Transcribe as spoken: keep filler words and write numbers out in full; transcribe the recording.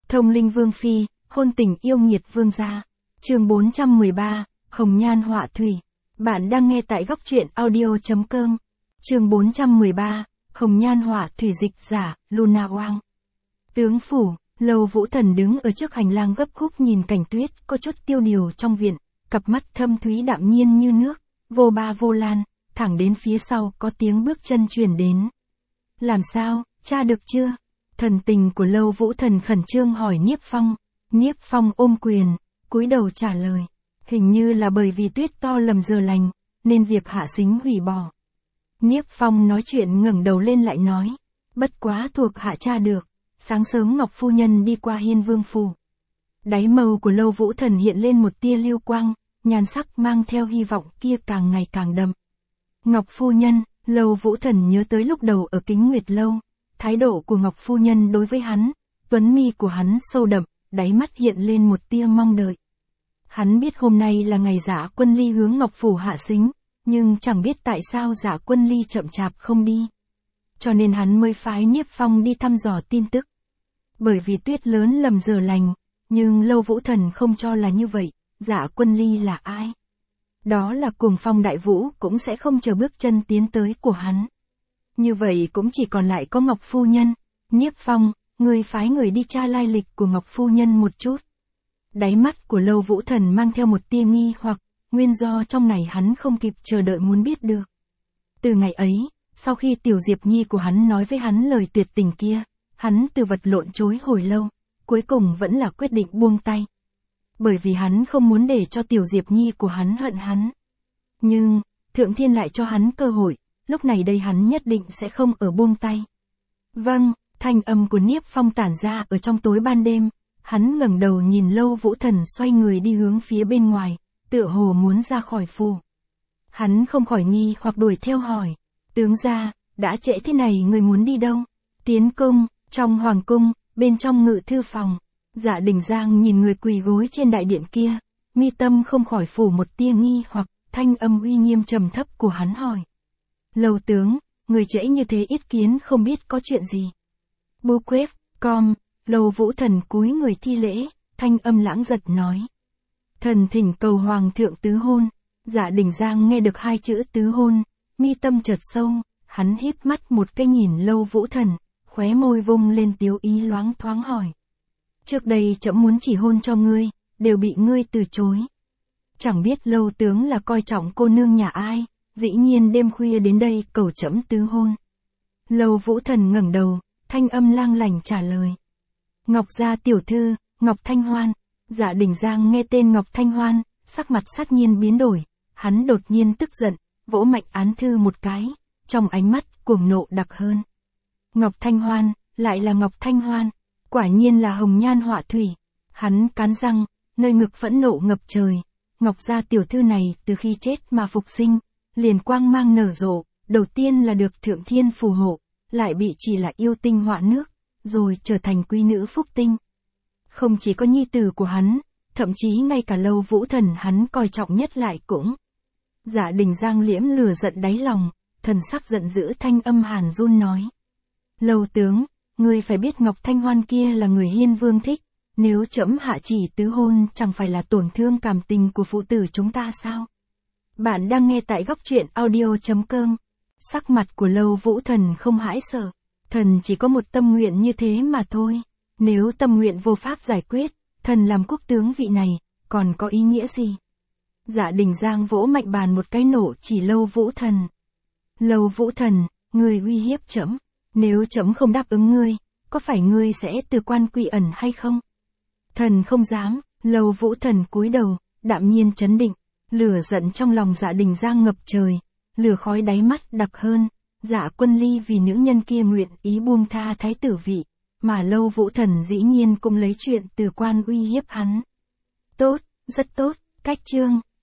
Thông linh vương phi, hôn tình yêu nghiệt vương gia. Chương bốn trăm mười ba, Hồng Nhan Họa Thủy. Bạn đang nghe tại góc truyện audio.com. Chương bốn trăm mười ba, Hồng Nhan Họa Thủy, dịch giả, Luna Wang. Tướng phủ, Lâu Vũ Thần đứng ở trước hành lang gấp khúc nhìn cảnh tuyết có chút tiêu điều trong viện, cặp mắt thâm thúy đạm nhiên như nước, vô ba vô lan, thẳng đến phía sau có tiếng bước chân truyền đến. Làm sao, cha được chưa? Thần tình của Lâu Vũ Thần khẩn trương hỏi Niếp Phong. Niếp Phong ôm quyền, cúi đầu trả lời. Hình như là bởi vì tuyết to lầm giờ lành, nên việc hạ sính hủy bỏ. Niếp Phong nói chuyện ngẩng đầu lên lại nói. Bất quá thuộc hạ cha được, sáng sớm Ngọc Phu Nhân đi qua Hiên Vương Phủ. Đáy màu của Lâu Vũ Thần hiện lên một tia lưu quang, nhan sắc mang theo hy vọng kia càng ngày càng đậm. Ngọc Phu Nhân, Lâu Vũ Thần nhớ tới lúc đầu ở Kính Nguyệt Lâu, thái độ của Ngọc Phu Nhân đối với hắn, tuấn mi của hắn sâu đậm, đáy mắt hiện lên một tia mong đợi. Hắn biết hôm nay là ngày Dã Quân Ly hướng Ngọc Phủ hạ sính, nhưng chẳng biết tại sao Dã Quân Ly chậm chạp không đi. Cho nên hắn mới phái Niếp Phong đi thăm dò tin tức. Bởi vì tuyết lớn lầm giờ lành, nhưng Lâu Vũ Thần không cho là như vậy. Dã Quân Ly là ai? Đó là Cuồng Phong Đại Vũ cũng sẽ không chờ bước chân tiến tới của hắn. Như vậy cũng chỉ còn lại có Ngọc Phu Nhân. Niếp Phong, người phái người đi tra lai lịch của Ngọc Phu Nhân một chút. Đáy mắt của Lâu Vũ Thần mang theo một tia nghi hoặc, nguyên do trong này hắn không kịp chờ đợi muốn biết được. Từ ngày ấy, sau khi Tiểu Diệp Nhi của hắn nói với hắn lời tuyệt tình kia, hắn từ vật lộn chối hồi lâu, cuối cùng vẫn là quyết định buông tay. Bởi vì hắn không muốn để cho Tiểu Diệp Nhi của hắn hận hắn. Nhưng, Thượng Thiên lại cho hắn cơ hội, lúc này đây hắn nhất định sẽ không ở buông tay. Vâng, thanh âm của Niếp Phong tản ra ở trong tối ban đêm, hắn ngẩng đầu nhìn Lâu Vũ Thần xoay người đi hướng phía bên ngoài, tựa hồ muốn ra khỏi phủ. Hắn không khỏi nghi hoặc đuổi theo hỏi, tướng gia, đã trễ thế này người muốn đi đâu? Tiến cung, trong hoàng cung, bên trong ngự thư phòng. Dạ Đình Giang nhìn người quỳ gối trên đại điện kia, mi tâm không khỏi phủ một tia nghi hoặc, thanh âm uy nghiêm trầm thấp của hắn hỏi. Lâu tướng, người trễ như thế ít kiến không biết có chuyện gì. Bu quếp, com, Lâu Vũ Thần cúi người thi lễ, thanh âm lãng giật nói. Thần thỉnh cầu hoàng thượng tứ hôn. Dạ Đình Giang nghe được hai chữ tứ hôn, mi tâm chợt sâu, hắn híp mắt một cái nhìn Lâu Vũ Thần, khóe môi vung lên tiếu ý loáng thoáng hỏi. Trước đây trẫm muốn chỉ hôn cho ngươi, đều bị ngươi từ chối. Chẳng biết Lâu tướng là coi trọng cô nương nhà ai, dĩ nhiên đêm khuya đến đây cầu trẫm tứ hôn. Lâu Vũ Thần ngẩng đầu, thanh âm lang lành trả lời. Ngọc gia tiểu thư, Ngọc Thanh Hoan. Dạ Đình Giang nghe tên Ngọc Thanh Hoan, sắc mặt sát nhiên biến đổi, hắn đột nhiên tức giận, vỗ mạnh án thư một cái, trong ánh mắt cuồng nộ đặc hơn. Ngọc Thanh Hoan, lại là Ngọc Thanh Hoan, quả nhiên là Hồng Nhan Họa Thủy. Hắn cắn răng, nơi ngực phẫn nộ ngập trời. Ngọc gia tiểu thư này từ khi chết mà phục sinh, liền quang mang nở rộ, đầu tiên là được Thượng Thiên phù hộ, lại bị chỉ là yêu tinh họa nước, rồi trở thành quý nữ phúc tinh. Không chỉ có nhi tử của hắn, thậm chí ngay cả Lâu Vũ Thần hắn coi trọng nhất lại cũng. Dạ Đình Giang liễm lửa giận đáy lòng, thần sắc giận dữ thanh âm hàn run nói. Lâu tướng, ngươi phải biết Ngọc Thanh Hoan kia là người Hiên Vương thích, nếu trẫm hạ chỉ tứ hôn chẳng phải là tổn thương cảm tình của phụ tử chúng ta sao? Bạn đang nghe tại góc truyện audio.com. Sắc mặt của Lâu Vũ Thần không hãi sợ, thần chỉ có một tâm nguyện như thế mà thôi. Nếu tâm nguyện vô pháp giải quyết, thần làm quốc tướng vị này, còn có ý nghĩa gì? Dạ Đình Giang vỗ mạnh bàn một cái nổ chỉ Lâu Vũ Thần. Lâu Vũ Thần, ngươi uy hiếp trẫm, nếu trẫm không đáp ứng ngươi, có phải ngươi sẽ từ quan quy ẩn hay không? Thần không dám. Lâu Vũ Thần cúi đầu, đạm nhiên chấn định, lửa giận trong lòng Dạ Đình Giang ngập trời, lửa khói đáy mắt đặc hơn. Dạ Quân Ly vì nữ nhân kia nguyện ý buông tha thái tử vị, mà Lâu Vũ Thần dĩ nhiên cũng lấy chuyện từ quan uy hiếp hắn. Tốt, rất tốt, cách chương.